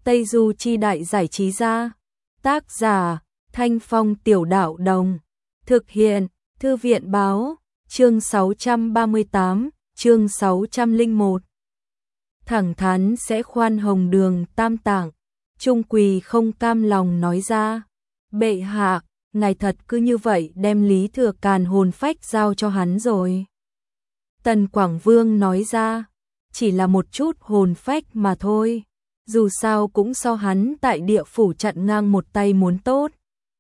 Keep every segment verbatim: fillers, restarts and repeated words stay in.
Tây Du Chi Đại Giải Trí Gia. Tác giả Thanh Phong Tiểu Đạo Đồng. Thực hiện Thư viện Báo. Chương sáu trăm ba mươi tám, chương sáu trăm lẻ một. Thẳng thắn sẽ khoan hồng Đường Tam Tạng. Trung Quỳ không cam lòng nói ra. Bệ hạ, ngài thật cứ như vậy đem Lý Thừa Càn hồn phách giao cho hắn rồi. Tần Quảng Vương nói ra. Chỉ là một chút hồn phách mà thôi. Dù sao cũng so hắn tại địa phủ chặn ngang một tay muốn tốt.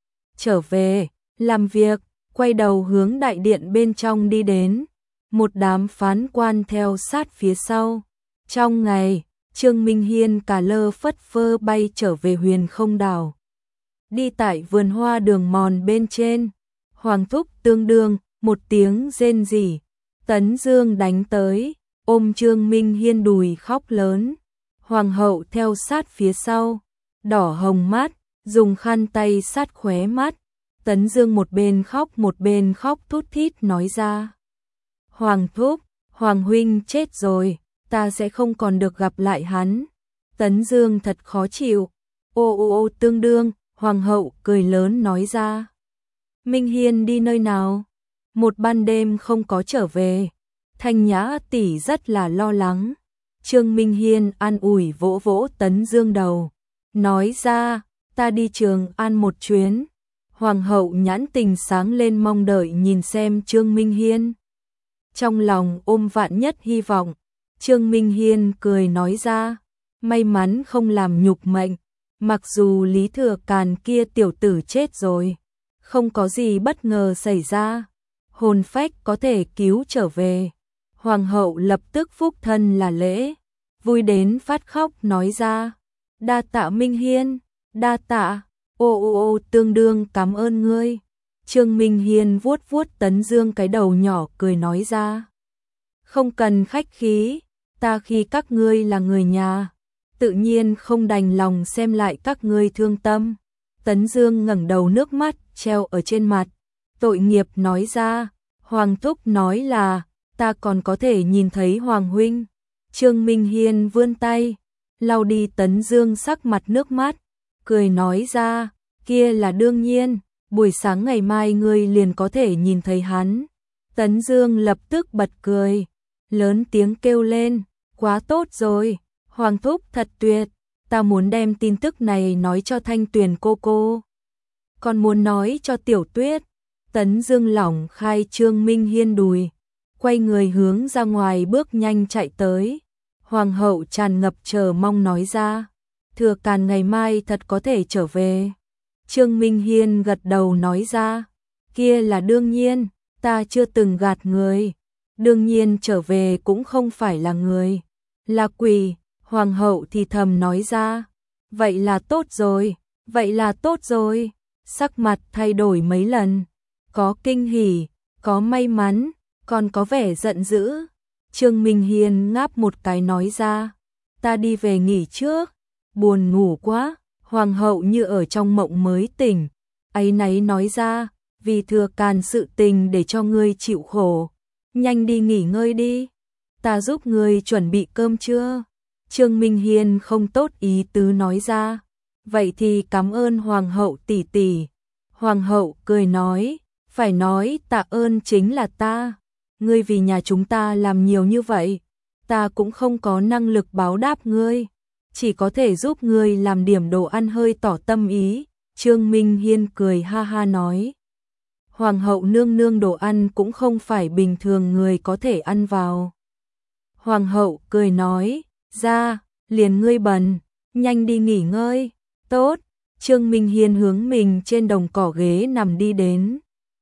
Trở về, làm việc, quay đầu hướng đại điện bên trong đi đến. Một đám phán quan theo sát phía sau. Trong ngày, Trương Minh Hiên cả lơ phất phơ bay trở về Huyền Không Đảo. Đi tại vườn hoa đường mòn bên trên. Hoàng thúc tương đương, một tiếng rên rỉ. Tấn Dương đánh tới, ôm Trương Minh Hiên đùi khóc lớn. Hoàng hậu theo sát phía sau, đỏ hồng mắt, dùng khăn tay sát khóe mắt. Tấn Dương một bên khóc một bên khóc thút thít nói ra. Hoàng thúc, Hoàng huynh chết rồi, ta sẽ không còn được gặp lại hắn. Tấn Dương thật khó chịu. Ô ô ô tương đương, Hoàng hậu cười lớn nói ra. Minh Hiên đi nơi nào? Một ban đêm không có trở về. Thanh Nhã tỷ rất là lo lắng. Trương Minh Hiên an ủi vỗ vỗ Tấn Dương đầu. Nói ra, ta đi Trường An một chuyến. Hoàng hậu nhãn tình sáng lên mong đợi nhìn xem Trương Minh Hiên. Trong lòng ôm vạn nhất hy vọng. Trương Minh Hiên cười nói ra. May mắn không làm nhục mệnh. Mặc dù Lý Thừa Càn kia tiểu tử chết rồi. Không có gì bất ngờ xảy ra. Hồn phách có thể cứu trở về. Hoàng hậu lập tức phúc thân là lễ. Vui đến phát khóc nói ra. Đa tạ Minh Hiên, đa tạ, ô ô ô tương đương cảm ơn ngươi. Trương Minh Hiên vuốt vuốt Tấn Dương cái đầu nhỏ cười nói ra. Không cần khách khí, ta khi các ngươi là người nhà, tự nhiên không đành lòng xem lại các ngươi thương tâm. Tấn Dương ngẩng đầu nước mắt treo ở trên mặt, tội nghiệp nói ra. Hoàng thúc nói là, ta còn có thể nhìn thấy Hoàng huynh. Trương Minh Hiên vươn tay, lau đi Tấn Dương sắc mặt nước mắt, cười nói ra, kia là đương nhiên, buổi sáng ngày mai ngươi liền có thể nhìn thấy hắn. Tấn Dương lập tức bật cười, lớn tiếng kêu lên, quá tốt rồi, Hoàng thúc thật tuyệt, ta muốn đem tin tức này nói cho Thanh Tuyền cô cô. Còn muốn nói cho Tiểu Tuyết. Tấn Dương lỏng khai Trương Minh Hiên đùi, quay người hướng ra ngoài bước nhanh chạy tới. Hoàng hậu tràn ngập chờ mong nói ra. Thừa Càn ngày mai thật có thể trở về. Trương Minh Hiên gật đầu nói ra. Kia là đương nhiên, ta chưa từng gạt người. Đương nhiên trở về cũng không phải là người, là quỷ. Hoàng hậu thì thầm nói ra. Vậy là tốt rồi, vậy là tốt rồi. Sắc mặt thay đổi mấy lần. Có kinh hỉ, có may mắn, còn có vẻ giận dữ. Trương Minh Hiên ngáp một cái nói ra. Ta đi về nghỉ trước, buồn ngủ quá. Hoàng hậu như ở trong mộng mới tỉnh, áy náy nói ra. Vì Thừa Càn sự tình để cho ngươi chịu khổ, nhanh đi nghỉ ngơi đi. Ta giúp ngươi chuẩn bị cơm trưa. Trương Minh Hiên không tốt ý tứ nói ra. Vậy thì cảm ơn Hoàng hậu tỷ tỷ. Hoàng hậu cười nói. Phải nói tạ ơn chính là ta. Ngươi vì nhà chúng ta làm nhiều như vậy, ta cũng không có năng lực báo đáp ngươi, chỉ có thể giúp ngươi làm điểm đồ ăn hơi tỏ tâm ý. Trương Minh Hiên cười ha ha nói. Hoàng hậu nương nương đồ ăn cũng không phải bình thường người có thể ăn vào. Hoàng hậu cười nói, ra, liền ngươi bần, nhanh đi nghỉ ngơi. Tốt. Trương Minh Hiên hướng mình trên đồng cỏ ghế nằm đi đến.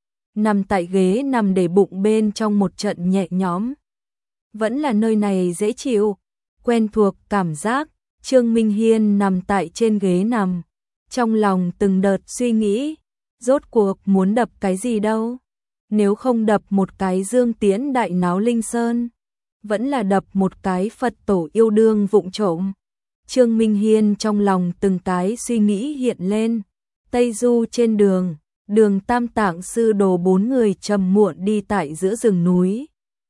Nằm tại ghế nằm để bụng bên trong một trận nhẹ nhõm. Vẫn là nơi này dễ chịu, quen thuộc cảm giác. Trương Minh Hiên nằm tại trên ghế nằm, trong lòng từng đợt suy nghĩ, rốt cuộc muốn đập cái gì đâu. Nếu không đập một cái Dương Tiễn đại náo Linh Sơn, vẫn là đập một cái Phật tổ yêu đương vụng trộm. Trương Minh Hiên trong lòng từng cái suy nghĩ hiện lên. Tây Du trên đường, Đường Tam Tạng sư đồ bốn người trầm muộn đi tại giữa rừng núi.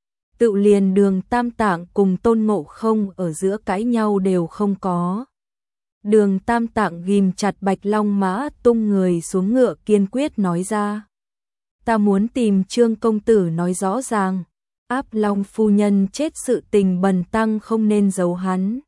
Tự liền Đường Tam Tạng cùng Tôn Ngộ Không ở giữa cãi nhau đều không có. Đường Tam Tạng ghim chặt Bạch Long Mã, tung người xuống ngựa kiên quyết nói ra. Ta muốn tìm Trương công tử nói rõ ràng, Áp Long phu nhân chết sự tình bần tăng không nên giấu hắn.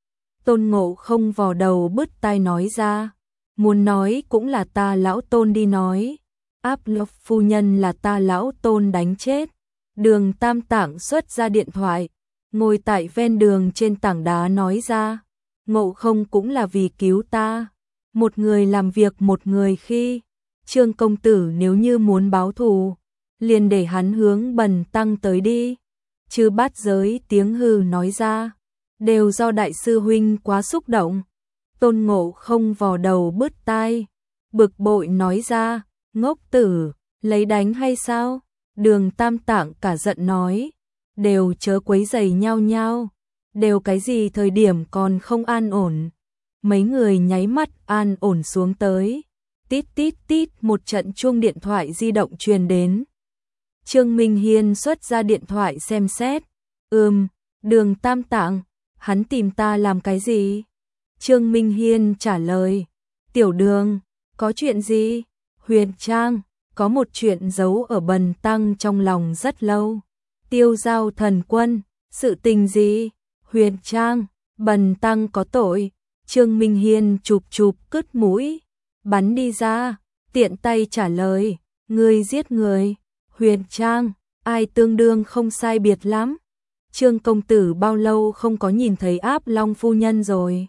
Tôn Ngộ Không vò đầu bứt tai nói ra, muốn nói cũng là ta lão Tôn đi nói, Áp Long phu nhân là ta lão Tôn đánh chết. Đường Tam Tạng xuất ra điện thoại, ngồi tại ven đường trên tảng đá nói ra, Ngộ Không cũng là vì cứu ta, một người làm việc một người khi, Trương công tử nếu như muốn báo thù, liền để hắn hướng bần tăng tới đi. Chư Bát Giới tiếng hừ nói ra, đều do đại sư huynh quá xúc động. Tôn Ngộ Không vò đầu bứt tai, bực bội nói ra, ngốc tử, lấy đánh hay sao? Đường Tam Tạng cả giận nói, đều chớ quấy rầy nhau nhau, đều cái gì thời điểm còn không an ổn. Mấy người nháy mắt an ổn xuống tới, tít tít tít một trận chuông điện thoại di động truyền đến. Trương Minh Hiên xuất ra điện thoại xem xét, ừm, Đường Tam Tạng, hắn tìm ta làm cái gì? Trương Minh Hiên trả lời, tiểu đường, có chuyện gì? Huyền Trang, có một chuyện giấu ở bần tăng trong lòng rất lâu. Tiêu Giao thần quân, sự tình gì? Huyền Trang, bần tăng có tội. Trương Minh Hiên chụp chụp cứt mũi, bắn đi ra, tiện tay trả lời, ngươi giết người. Huyền Trang, ai tương đương không sai biệt lắm. Trương công tử bao lâu không có nhìn thấy Áp Long phu nhân rồi?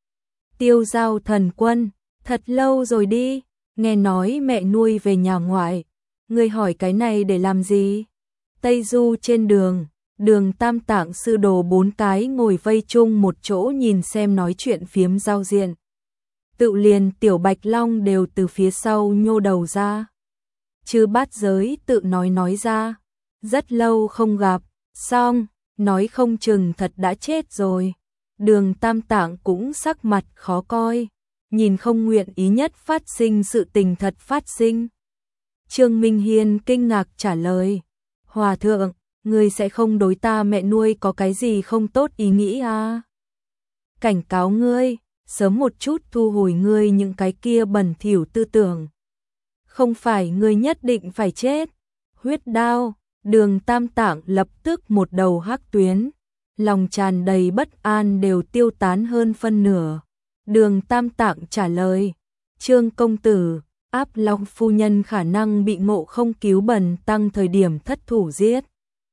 Tiêu Giao thần quân, thật lâu rồi đi, nghe nói mẹ nuôi về nhà ngoại, ngươi hỏi cái này để làm gì? Tây Du trên đường, Đường Tam Tạng sư đồ bốn cái ngồi vây chung một chỗ nhìn xem nói chuyện phiếm giao diện. Tự liền Tiểu Bạch Long đều từ phía sau nhô đầu ra. Chư Bát Giới tự nói nói ra, rất lâu không gặp, xong, nói không chừng thật đã chết rồi. Đường Tam Tạng cũng sắc mặt khó coi, nhìn không nguyện ý nhất phát sinh sự tình thật phát sinh. Trương Minh Hiên kinh ngạc trả lời, Hòa thượng, ngươi sẽ không đối ta mẹ nuôi có cái gì không tốt ý nghĩ à? Cảnh cáo ngươi, sớm một chút thu hồi ngươi những cái kia bẩn thỉu tư tưởng. Không phải ngươi nhất định phải chết. Huyết đao, Đường Tam Tạng lập tức một đầu hắc tuyến, lòng tràn đầy bất an đều tiêu tán hơn phân nửa. Đường Tam Tạng trả lời, Trương công tử, Áp Long phu nhân khả năng bị Ngộ Không cứu bần tăng thời điểm thất thủ giết.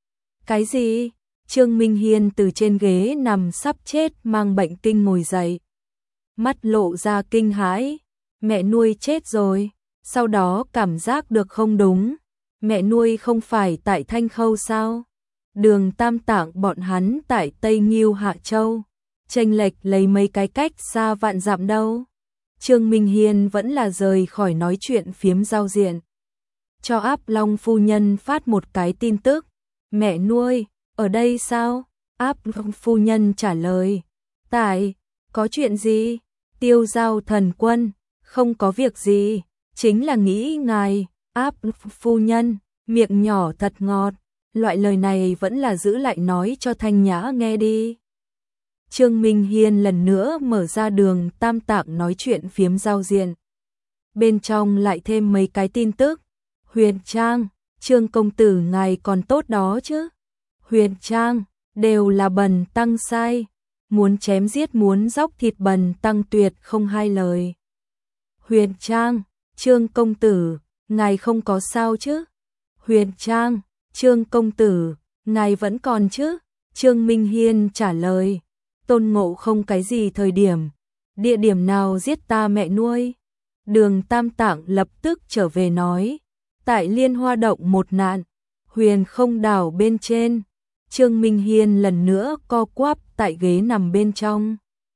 Cái gì? Trương Minh Hiên từ trên ghế nằm sắp chết mang bệnh kinh ngồi dậy. Mắt lộ ra kinh hãi, mẹ nuôi chết rồi, sau đó cảm giác được không đúng. Mẹ nuôi không phải tại Thanh Khâu sao? Đường Tam Tạng bọn hắn tại Tây Nghiêu Hạ Châu, chênh lệch lấy mấy cái cách xa vạn dặm đâu. Trương Minh Hiên vẫn là rời khỏi nói chuyện phiếm giao diện. Cho Áp Long phu nhân phát một cái tin tức, mẹ nuôi, ở đây sao? Áp Long phu nhân trả lời, tại, có chuyện gì? Tiêu Giao thần quân, không có việc gì, chính là nghĩ ngài. Áp phu nhân, miệng nhỏ thật ngọt, loại lời này vẫn là giữ lại nói cho Thanh Nhã nghe đi. Trương Minh Hiên lần nữa mở ra Đường Tam Tạng nói chuyện phiếm giao diện. Bên trong lại thêm mấy cái tin tức. Huyền Trang, Trương công tử ngài còn tốt đó chứ? Huyền Trang, đều là bần tăng sai, muốn chém giết muốn dóc thịt bần tăng tuyệt không hai lời. Huyền Trang, Trương công tử, ngài không có sao chứ? Huyền Trang, Trương công tử, ngài vẫn còn chứ? Trương Minh Hiên trả lời, Tôn Ngộ Không cái gì thời điểm, địa điểm nào giết ta mẹ nuôi? Đường Tam Tạng lập tức trở về nói, tại Liên Hoa Động một nạn, Huyền Không đảo bên trên. Trương Minh Hiên lần nữa co quắp tại ghế nằm bên trong.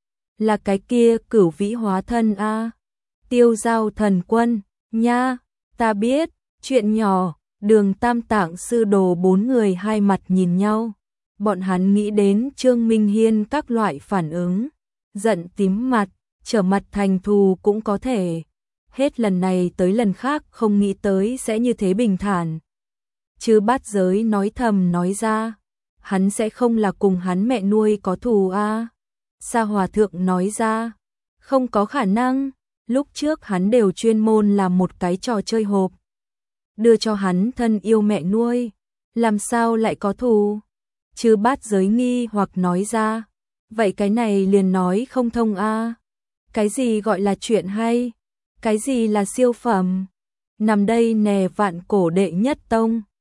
Là cái kia Cửu Vĩ hóa thân a? À? Tiêu Giao thần quân, nha, ta biết, chuyện nhỏ. Đường Tam Tạng sư đồ bốn người hai mặt nhìn nhau. Bọn hắn nghĩ đến Trương Minh Hiên các loại phản ứng, giận tím mặt, trở mặt thành thù cũng có thể. Hết lần này tới lần khác không nghĩ tới sẽ như thế bình thản. Chư Bát Giới nói thầm nói ra, hắn sẽ không là cùng hắn mẹ nuôi có thù a? Sa Hòa thượng nói ra, Không có khả năng, lúc trước hắn đều chuyên môn làm một cái trò chơi hộp, đưa cho hắn thân yêu mẹ nuôi, làm sao lại có thù? Chư Bát Giới nghi hoặc nói ra, vậy cái này liền nói không thông a. Cái gì gọi là chuyện hay? Cái gì là siêu phẩm? Nằm đây nè vạn cổ đệ nhất tông.